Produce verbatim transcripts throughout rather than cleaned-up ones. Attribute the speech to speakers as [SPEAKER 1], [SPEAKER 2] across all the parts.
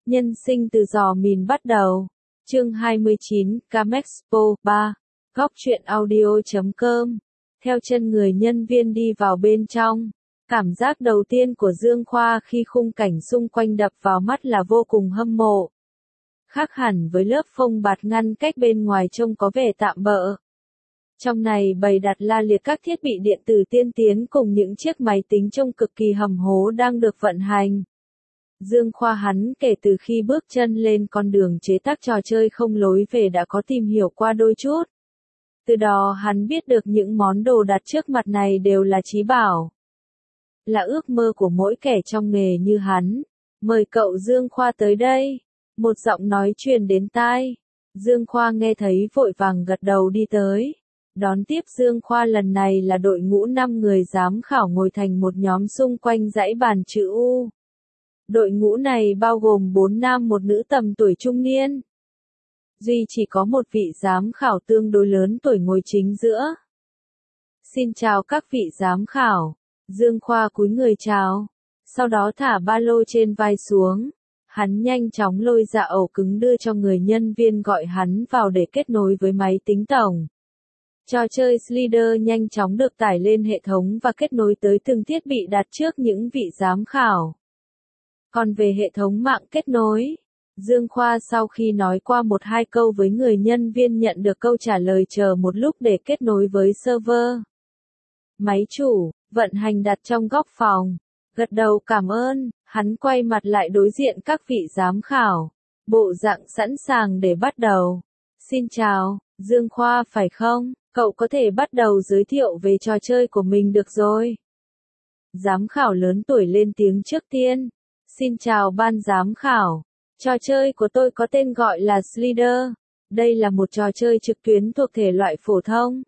[SPEAKER 1] Nhân sinh từ giò mìn bắt đầu. Chương hai mươi chín, Camexpo ba. Góc truyện audio chấm com. Theo chân người nhân viên đi vào bên trong. Cảm giác đầu tiên của Dương Khoa khi khung cảnh xung quanh đập vào mắt là vô cùng hâm mộ. Khác hẳn với lớp phông bạt ngăn cách bên ngoài trông có vẻ tạm bợ. Trong này bày đặt la liệt các thiết bị điện tử tiên tiến cùng những chiếc máy tính trông cực kỳ hầm hố đang được vận hành. Dương Khoa hắn kể từ khi bước chân lên con đường chế tác trò chơi không lối về đã có tìm hiểu qua đôi chút. Từ đó hắn biết được những món đồ đặt trước mặt này đều là chí bảo. Là ước mơ của mỗi kẻ trong nghề như hắn. Mời cậu Dương Khoa tới đây. Một giọng nói truyền đến tai. Dương Khoa nghe thấy vội vàng gật đầu đi tới. Đón tiếp Dương Khoa lần này là đội ngũ năm người giám khảo ngồi thành một nhóm xung quanh dãy bàn chữ U. Đội ngũ này bao gồm bốn nam một nữ tầm tuổi trung niên. Duy chỉ có một vị giám khảo tương đối lớn tuổi ngồi chính giữa. Xin chào các vị giám khảo. Dương Khoa cúi người chào. Sau đó thả ba lô trên vai xuống. Hắn nhanh chóng lôi ra ổ cứng đưa cho người nhân viên gọi hắn vào để kết nối với máy tính tổng. Trò chơi Slider nhanh chóng được tải lên hệ thống và kết nối tới từng thiết bị đặt trước những vị giám khảo. Còn về hệ thống mạng kết nối, Dương Khoa sau khi nói qua một hai câu với người nhân viên nhận được câu trả lời chờ một lúc để kết nối với server. Máy chủ, vận hành đặt trong góc phòng. Gật đầu cảm ơn, hắn quay mặt lại đối diện các vị giám khảo. Bộ dạng sẵn sàng để bắt đầu. Xin chào, Dương Khoa phải không? Cậu có thể bắt đầu giới thiệu về trò chơi của mình được rồi. Giám khảo lớn tuổi lên tiếng trước tiên. Xin chào ban giám khảo. Trò chơi của tôi có tên gọi là Slider. Đây là một trò chơi trực tuyến thuộc thể loại phổ thông.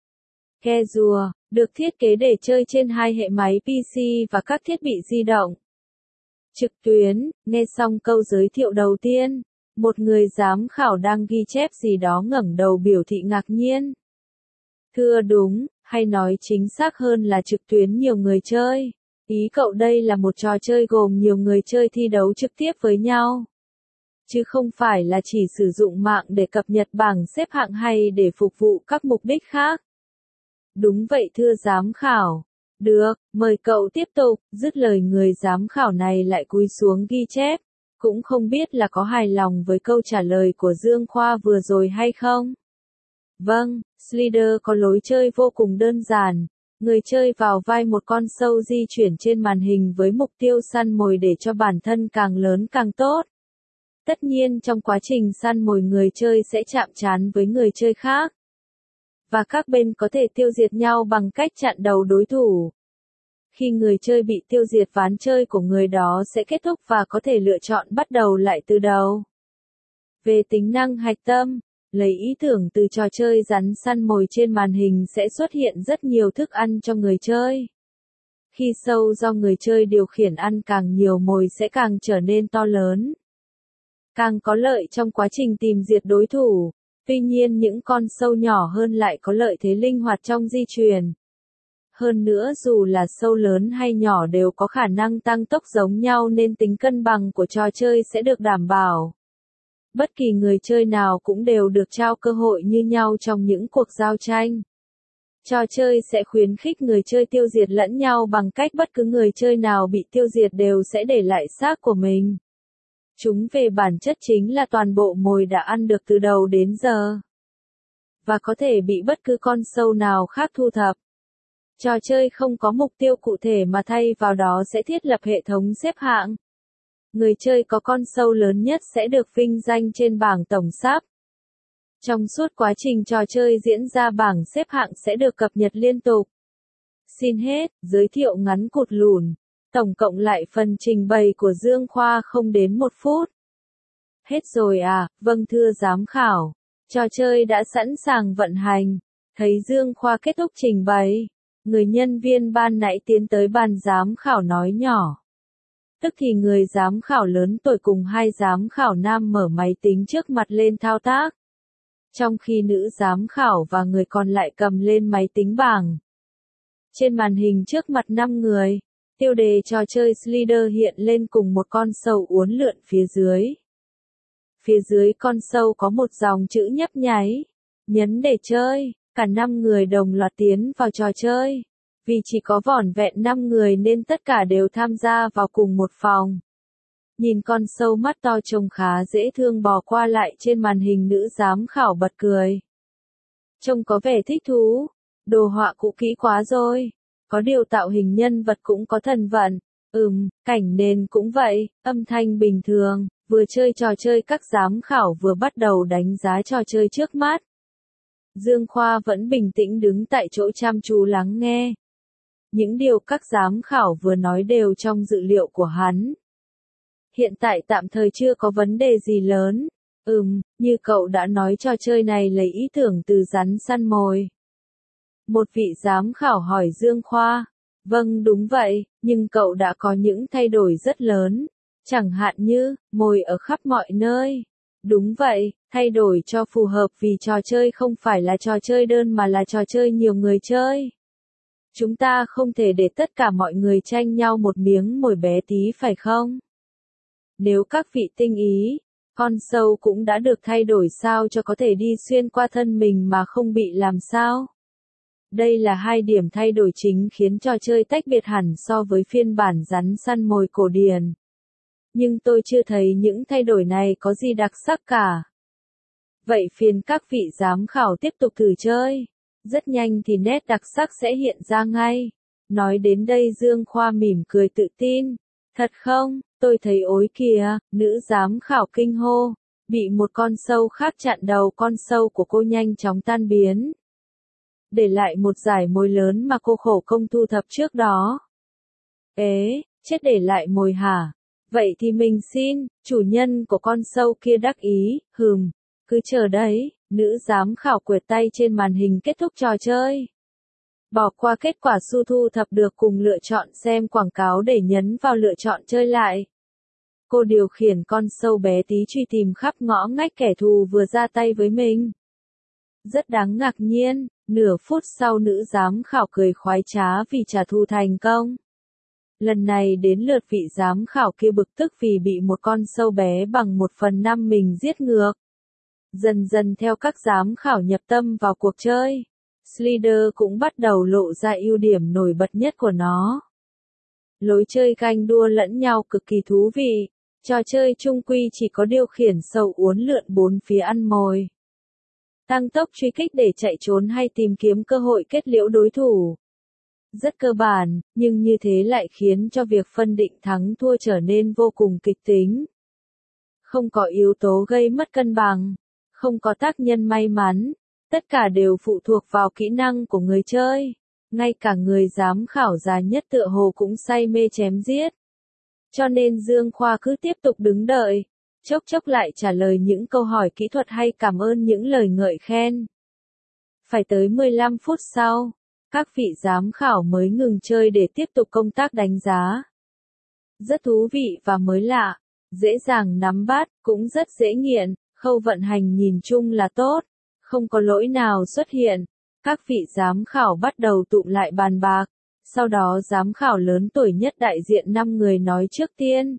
[SPEAKER 1] Casual, được thiết kế để chơi trên hai hệ máy pê xê và các thiết bị di động. Trực tuyến, nghe xong câu giới thiệu đầu tiên, một người giám khảo đang ghi chép gì đó ngẩng đầu biểu thị ngạc nhiên. Thưa đúng, hay nói chính xác hơn là trực tuyến nhiều người chơi. Ý cậu đây là một trò chơi gồm nhiều người chơi thi đấu trực tiếp với nhau. Chứ không phải là chỉ sử dụng mạng để cập nhật bảng xếp hạng hay để phục vụ các mục đích khác. Đúng vậy thưa giám khảo. Được, mời cậu tiếp tục. Dứt lời người giám khảo này lại cúi xuống ghi chép. Cũng không biết là có hài lòng với câu trả lời của Dương Khoa vừa rồi hay không. Vâng, Slider có lối chơi vô cùng đơn giản. Người chơi vào vai một con sâu di chuyển trên màn hình với mục tiêu săn mồi để cho bản thân càng lớn càng tốt. Tất nhiên trong quá trình săn mồi người chơi sẽ chạm trán với người chơi khác. Và các bên có thể tiêu diệt nhau bằng cách chặn đầu đối thủ. Khi người chơi bị tiêu diệt ván chơi của người đó sẽ kết thúc và có thể lựa chọn bắt đầu lại từ đầu. Về tính năng hạch tâm, lấy ý tưởng từ trò chơi rắn săn mồi trên màn hình sẽ xuất hiện rất nhiều thức ăn cho người chơi. Khi sâu do người chơi điều khiển ăn càng nhiều mồi sẽ càng trở nên to lớn. Càng có lợi trong quá trình tìm diệt đối thủ. Tuy nhiên những con sâu nhỏ hơn lại có lợi thế linh hoạt trong di chuyển. Hơn nữa dù là sâu lớn hay nhỏ đều có khả năng tăng tốc giống nhau nên tính cân bằng của trò chơi sẽ được đảm bảo. Bất kỳ người chơi nào cũng đều được trao cơ hội như nhau trong những cuộc giao tranh. Trò chơi sẽ khuyến khích người chơi tiêu diệt lẫn nhau bằng cách bất cứ người chơi nào bị tiêu diệt đều sẽ để lại xác của mình. Chúng về bản chất chính là toàn bộ mồi đã ăn được từ đầu đến giờ. Và có thể bị bất cứ con sâu nào khác thu thập. Trò chơi không có mục tiêu cụ thể mà thay vào đó sẽ thiết lập hệ thống xếp hạng. Người chơi có con sâu lớn nhất sẽ được vinh danh trên bảng tổng sắp. Trong suốt quá trình trò chơi diễn ra bảng xếp hạng sẽ được cập nhật liên tục. Xin hết, giới thiệu ngắn cụt lủn. Tổng cộng lại phần trình bày của Dương Khoa không đến một phút. Hết rồi à, vâng thưa giám khảo. Trò chơi đã sẵn sàng vận hành. Thấy Dương Khoa kết thúc trình bày. Người nhân viên ban nãy tiến tới bàn giám khảo nói nhỏ. Tức thì người giám khảo lớn tuổi cùng hai giám khảo nam mở máy tính trước mặt lên thao tác. Trong khi nữ giám khảo và người còn lại cầm lên máy tính bảng. Trên màn hình trước mặt năm người. Tiêu đề trò chơi Slider hiện lên cùng một con sâu uốn lượn phía dưới. Phía dưới con sâu có một dòng chữ nhấp nháy. Nhấn để chơi, cả năm người đồng loạt tiến vào trò chơi. Vì chỉ có vỏn vẹn năm người nên tất cả đều tham gia vào cùng một phòng. Nhìn con sâu mắt to trông khá dễ thương bò qua lại trên màn hình, nữ giám khảo bật cười. Trông có vẻ thích thú, đồ họa cũ kỹ quá rồi, có điều tạo hình nhân vật cũng có thần vận, ừm, cảnh nền cũng vậy, âm thanh bình thường, vừa chơi trò chơi các giám khảo vừa bắt đầu đánh giá trò chơi trước mắt. Dương Khoa vẫn bình tĩnh đứng tại chỗ chăm chú lắng nghe. Những điều các giám khảo vừa nói đều trong dự liệu của hắn. Hiện tại tạm thời chưa có vấn đề gì lớn. Ừm, như cậu đã nói trò chơi này lấy ý tưởng từ rắn săn mồi. Một vị giám khảo hỏi Dương Khoa. Vâng đúng vậy, nhưng cậu đã có những thay đổi rất lớn. Chẳng hạn như, mồi ở khắp mọi nơi. Đúng vậy, thay đổi cho phù hợp vì trò chơi không phải là trò chơi đơn mà là trò chơi nhiều người chơi. Chúng ta không thể để tất cả mọi người tranh nhau một miếng mồi bé tí phải không? Nếu các vị tinh ý, con sâu cũng đã được thay đổi sao cho có thể đi xuyên qua thân mình mà không bị làm sao? Đây là hai điểm thay đổi chính khiến trò chơi tách biệt hẳn so với phiên bản rắn săn mồi cổ điển. Nhưng tôi chưa thấy những thay đổi này có gì đặc sắc cả. Vậy phiền các vị giám khảo tiếp tục thử chơi. Rất nhanh thì nét đặc sắc sẽ hiện ra ngay. Nói đến đây Dương Khoa mỉm cười tự tin. Thật không, tôi thấy ối kìa, nữ giám khảo kinh hô. Bị một con sâu khác chặn đầu, con sâu của cô nhanh chóng tan biến. Để lại một dải mồi lớn mà cô khổ công thu thập trước đó. Ế, chết để lại mồi hả? Vậy thì mình xin, chủ nhân của con sâu kia đắc ý, hừm, cứ chờ đấy, nữ giám khảo quẹt tay trên màn hình kết thúc trò chơi. Bỏ qua kết quả su thu thập được cùng lựa chọn xem quảng cáo để nhấn vào lựa chọn chơi lại. Cô điều khiển con sâu bé tí truy tìm khắp ngõ ngách kẻ thù vừa ra tay với mình. Rất đáng ngạc nhiên, nửa phút sau nữ giám khảo cười khoái trá vì trả thù thành công. Lần này đến lượt vị giám khảo kia bực tức vì bị một con sâu bé bằng một phần năm mình giết ngược. Dần dần theo các giám khảo nhập tâm vào cuộc chơi, Slider cũng bắt đầu lộ ra ưu điểm nổi bật nhất của nó. Lối chơi ganh đua lẫn nhau cực kỳ thú vị, trò chơi chung quy chỉ có điều khiển sâu uốn lượn bốn phía ăn mồi. Tăng tốc truy kích để chạy trốn hay tìm kiếm cơ hội kết liễu đối thủ. Rất cơ bản, nhưng như thế lại khiến cho việc phân định thắng thua trở nên vô cùng kịch tính. Không có yếu tố gây mất cân bằng, không có tác nhân may mắn, tất cả đều phụ thuộc vào kỹ năng của người chơi. Ngay cả người giám khảo già nhất tựa hồ cũng say mê chém giết. Cho nên Dương Khoa cứ tiếp tục đứng đợi, chốc chốc lại trả lời những câu hỏi kỹ thuật hay cảm ơn những lời ngợi khen. Phải tới mười lăm phút sau, các vị giám khảo mới ngừng chơi để tiếp tục công tác đánh giá. Rất thú vị và mới lạ, dễ dàng nắm bắt, cũng rất dễ nghiện, khâu vận hành nhìn chung là tốt, không có lỗi nào xuất hiện. Các vị giám khảo bắt đầu tụm lại bàn bạc, sau đó giám khảo lớn tuổi nhất đại diện năm người nói trước tiên.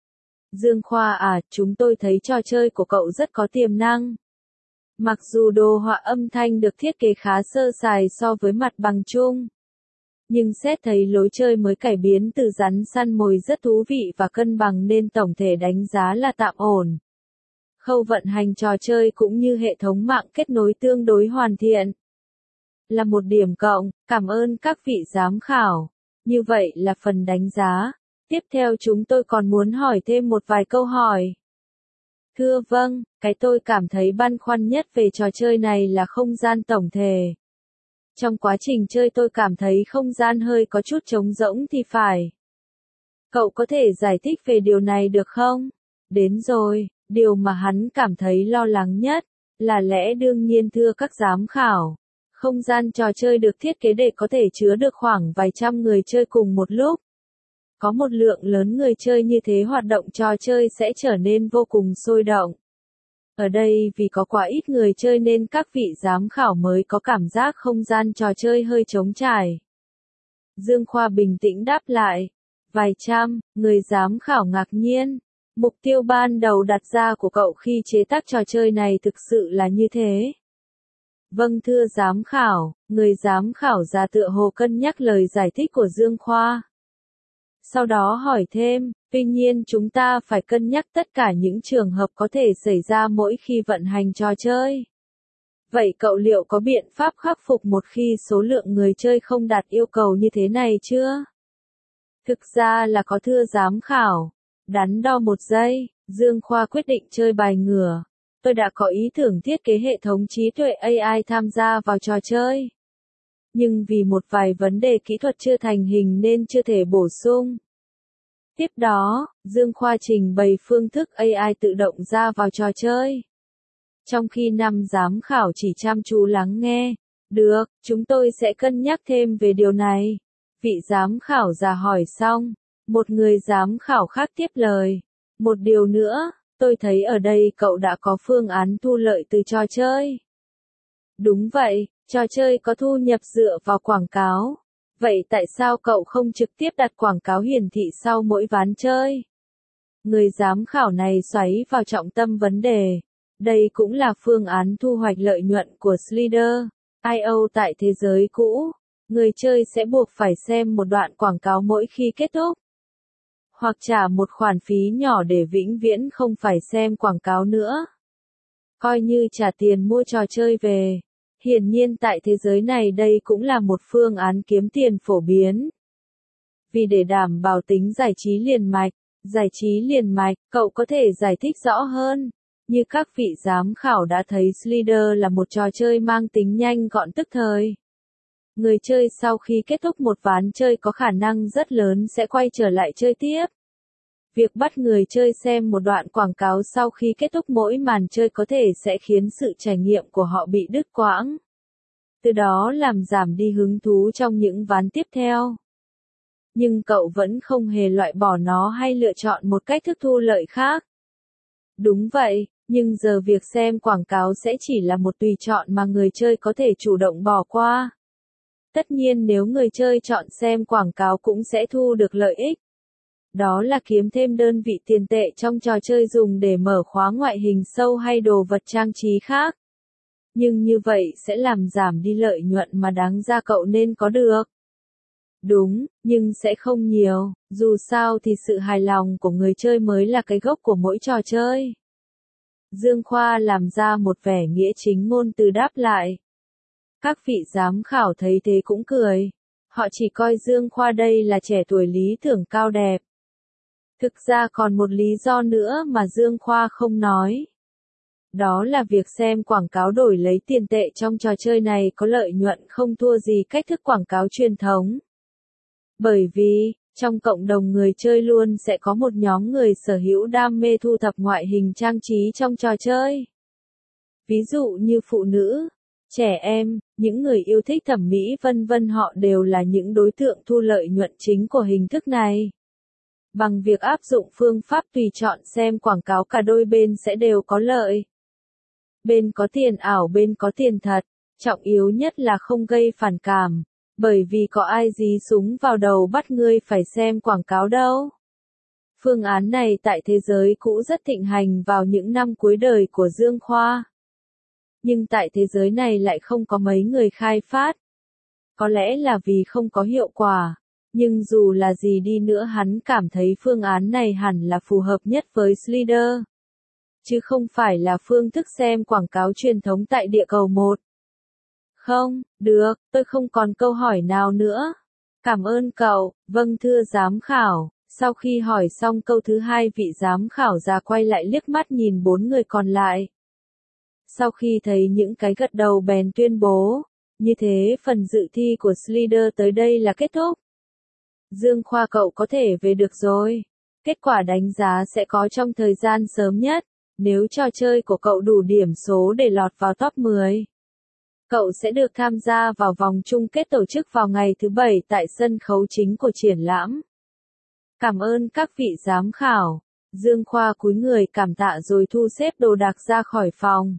[SPEAKER 1] Dương Khoa à, chúng tôi thấy trò chơi của cậu rất có tiềm năng. Mặc dù đồ họa âm thanh được thiết kế khá sơ sài so với mặt bằng chung, nhưng xét thấy lối chơi mới cải biến từ rắn săn mồi rất thú vị và cân bằng nên tổng thể đánh giá là tạm ổn. Khâu vận hành trò chơi cũng như hệ thống mạng kết nối tương đối hoàn thiện. Là một điểm cộng, cảm ơn các vị giám khảo. Như vậy là phần đánh giá. Tiếp theo chúng tôi còn muốn hỏi thêm một vài câu hỏi. Thưa vâng, cái tôi cảm thấy băn khoăn nhất về trò chơi này là không gian tổng thể. Trong quá trình chơi tôi cảm thấy không gian hơi có chút trống rỗng thì phải. Cậu có thể giải thích về điều này được không? Đến rồi, điều mà hắn cảm thấy lo lắng nhất, là lẽ đương nhiên thưa các giám khảo. Không gian trò chơi được thiết kế để có thể chứa được khoảng vài trăm người chơi cùng một lúc. Có một lượng lớn người chơi như thế hoạt động trò chơi sẽ trở nên vô cùng sôi động. Ở đây vì có quá ít người chơi nên các vị giám khảo mới có cảm giác không gian trò chơi hơi trống trải. Dương Khoa bình tĩnh đáp lại, Vài trăm, người giám khảo ngạc nhiên. Mục tiêu ban đầu đặt ra của cậu khi chế tác trò chơi này thực sự là như thế. Vâng thưa giám khảo, người giám khảo già tựa hồ cân nhắc lời giải thích của Dương Khoa. Sau đó hỏi thêm, tuy nhiên chúng ta phải cân nhắc tất cả những trường hợp có thể xảy ra mỗi khi vận hành trò chơi. Vậy cậu liệu có biện pháp khắc phục một khi số lượng người chơi không đạt yêu cầu như thế này chưa? Thực ra là có thưa giám khảo. Đắn đo một giây, Dương Khoa quyết định chơi bài ngửa. Tôi đã có ý tưởng thiết kế hệ thống trí tuệ a i tham gia vào trò chơi. Nhưng vì một vài vấn đề kỹ thuật chưa thành hình nên chưa thể bổ sung. Tiếp đó, Dương Khoa trình bày phương thức a i tự động ra vào trò chơi. Trong khi năm giám khảo chỉ chăm chú lắng nghe. Được, chúng tôi sẽ cân nhắc thêm về điều này. Vị giám khảo già hỏi xong. Một người giám khảo khác tiếp lời. Một điều nữa, tôi thấy ở đây cậu đã có phương án thu lợi từ trò chơi. Đúng vậy, trò chơi có thu nhập dựa vào quảng cáo. Vậy tại sao cậu không trực tiếp đặt quảng cáo hiển thị sau mỗi ván chơi? Người giám khảo này xoáy vào trọng tâm vấn đề. Đây cũng là phương án thu hoạch lợi nhuận của Slider chấm i o tại thế giới cũ. Người chơi sẽ buộc phải xem một đoạn quảng cáo mỗi khi kết thúc. Hoặc trả một khoản phí nhỏ để vĩnh viễn không phải xem quảng cáo nữa. Coi như trả tiền mua trò chơi về. Hiển nhiên tại thế giới này đây cũng là một phương án kiếm tiền phổ biến. Vì để đảm bảo tính giải trí liền mạch, giải trí liền mạch, cậu có thể giải thích rõ hơn. Như các vị giám khảo đã thấy Slider là một trò chơi mang tính nhanh gọn tức thời. Người chơi sau khi kết thúc một ván chơi có khả năng rất lớn sẽ quay trở lại chơi tiếp. Việc bắt người chơi xem một đoạn quảng cáo sau khi kết thúc mỗi màn chơi có thể sẽ khiến sự trải nghiệm của họ bị đứt quãng. Từ đó làm giảm đi hứng thú trong những ván tiếp theo. Nhưng cậu vẫn không hề loại bỏ nó hay lựa chọn một cách thức thu lợi khác. Đúng vậy, nhưng giờ việc xem quảng cáo sẽ chỉ là một tùy chọn mà người chơi có thể chủ động bỏ qua. Tất nhiên nếu người chơi chọn xem quảng cáo cũng sẽ thu được lợi ích. Đó là kiếm thêm đơn vị tiền tệ trong trò chơi dùng để mở khóa ngoại hình sâu hay đồ vật trang trí khác. Nhưng như vậy sẽ làm giảm đi lợi nhuận mà đáng ra cậu nên có được. Đúng, nhưng sẽ không nhiều, dù sao thì sự hài lòng của người chơi mới là cái gốc của mỗi trò chơi. Dương Khoa làm ra một vẻ nghĩa chính ngôn từ đáp lại. Các vị giám khảo thấy thế cũng cười. Họ chỉ coi Dương Khoa đây là trẻ tuổi lý tưởng cao đẹp. Thực ra còn một lý do nữa mà Dương Khoa không nói. Đó là việc xem quảng cáo đổi lấy tiền tệ trong trò chơi này có lợi nhuận không thua gì cách thức quảng cáo truyền thống. Bởi vì, trong cộng đồng người chơi luôn sẽ có một nhóm người sở hữu đam mê thu thập ngoại hình trang trí trong trò chơi. Ví dụ như phụ nữ, trẻ em, những người yêu thích thẩm mỹ vân vân họ đều là những đối tượng thu lợi nhuận chính của hình thức này. Bằng việc áp dụng phương pháp tùy chọn xem quảng cáo cả đôi bên sẽ đều có lợi. Bên có tiền ảo bên có tiền thật, trọng yếu nhất là không gây phản cảm, bởi vì có ai dí súng vào đầu bắt ngươi phải xem quảng cáo đâu. Phương án này tại thế giới cũ rất thịnh hành vào những năm cuối đời của Dương Khoa. Nhưng tại thế giới này lại không có mấy người khai phát. Có lẽ là vì không có hiệu quả. Nhưng dù là gì đi nữa hắn cảm thấy phương án này hẳn là phù hợp nhất với Slider. Chứ không phải là phương thức xem quảng cáo truyền thống tại địa cầu một. Không, được, tôi không còn câu hỏi nào nữa. Cảm ơn cậu, vâng thưa giám khảo. Sau khi hỏi xong câu thứ hai vị giám khảo già quay lại liếc mắt nhìn bốn người còn lại. Sau khi thấy những cái gật đầu bèn tuyên bố, như thế phần dự thi của Slider tới đây là kết thúc. Dương Khoa cậu có thể về được rồi. Kết quả đánh giá sẽ có trong thời gian sớm nhất, nếu trò chơi của cậu đủ điểm số để lọt vào top mười. Cậu sẽ được tham gia vào vòng chung kết tổ chức vào ngày thứ bảy tại sân khấu chính của triển lãm. Cảm ơn các vị giám khảo. Dương Khoa cúi người cảm tạ rồi thu xếp đồ đạc ra khỏi phòng.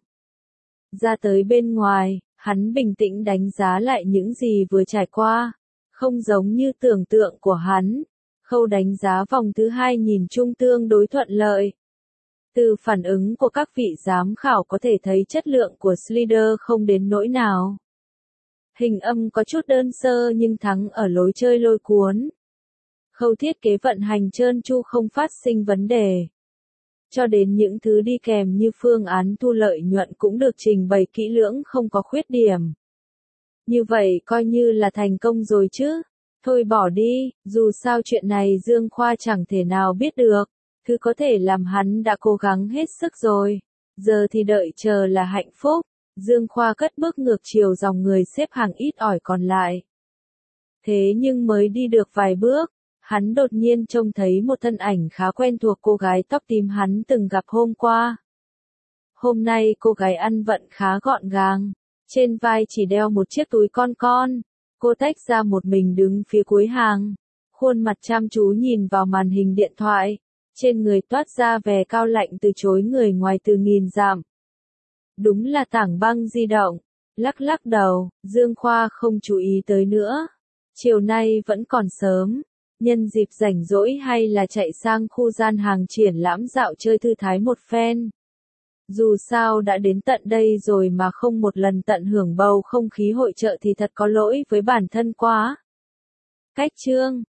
[SPEAKER 1] Ra tới bên ngoài, hắn bình tĩnh đánh giá lại những gì vừa trải qua. Không giống như tưởng tượng của hắn. Khâu đánh giá vòng thứ hai nhìn chung tương đối thuận lợi. Từ phản ứng của các vị giám khảo có thể thấy chất lượng của Slider không đến nỗi nào. Hình âm có chút đơn sơ nhưng thắng ở lối chơi lôi cuốn. Khâu thiết kế vận hành trơn tru không phát sinh vấn đề. Cho đến những thứ đi kèm như phương án thu lợi nhuận cũng được trình bày kỹ lưỡng không có khuyết điểm. Như vậy coi như là thành công rồi chứ. Thôi bỏ đi, dù sao chuyện này Dương Khoa chẳng thể nào biết được. Thứ có thể làm hắn đã cố gắng hết sức rồi. Giờ thì đợi chờ là hạnh phúc. Dương Khoa cất bước ngược chiều dòng người xếp hàng ít ỏi còn lại. Thế nhưng mới đi được vài bước, hắn đột nhiên trông thấy một thân ảnh khá quen thuộc cô gái tóc tím hắn từng gặp hôm qua. Hôm nay cô gái ăn vận khá gọn gàng, trên vai chỉ đeo một chiếc túi con con. Cô tách ra một mình đứng phía cuối hàng, khuôn mặt chăm chú nhìn vào màn hình điện thoại, trên người toát ra vẻ cao lạnh từ chối người ngoài từ nghìn dặm. Đúng là tảng băng di động. Lắc lắc đầu, Dương Khoa không chú ý tới nữa. Chiều nay vẫn còn sớm, nhân dịp rảnh rỗi hay là chạy sang khu gian hàng triển lãm dạo chơi thư thái một phen. Dù sao đã đến tận đây rồi mà không một lần tận hưởng bầu không khí hội chợ thì thật có lỗi với bản thân quá. Cách chương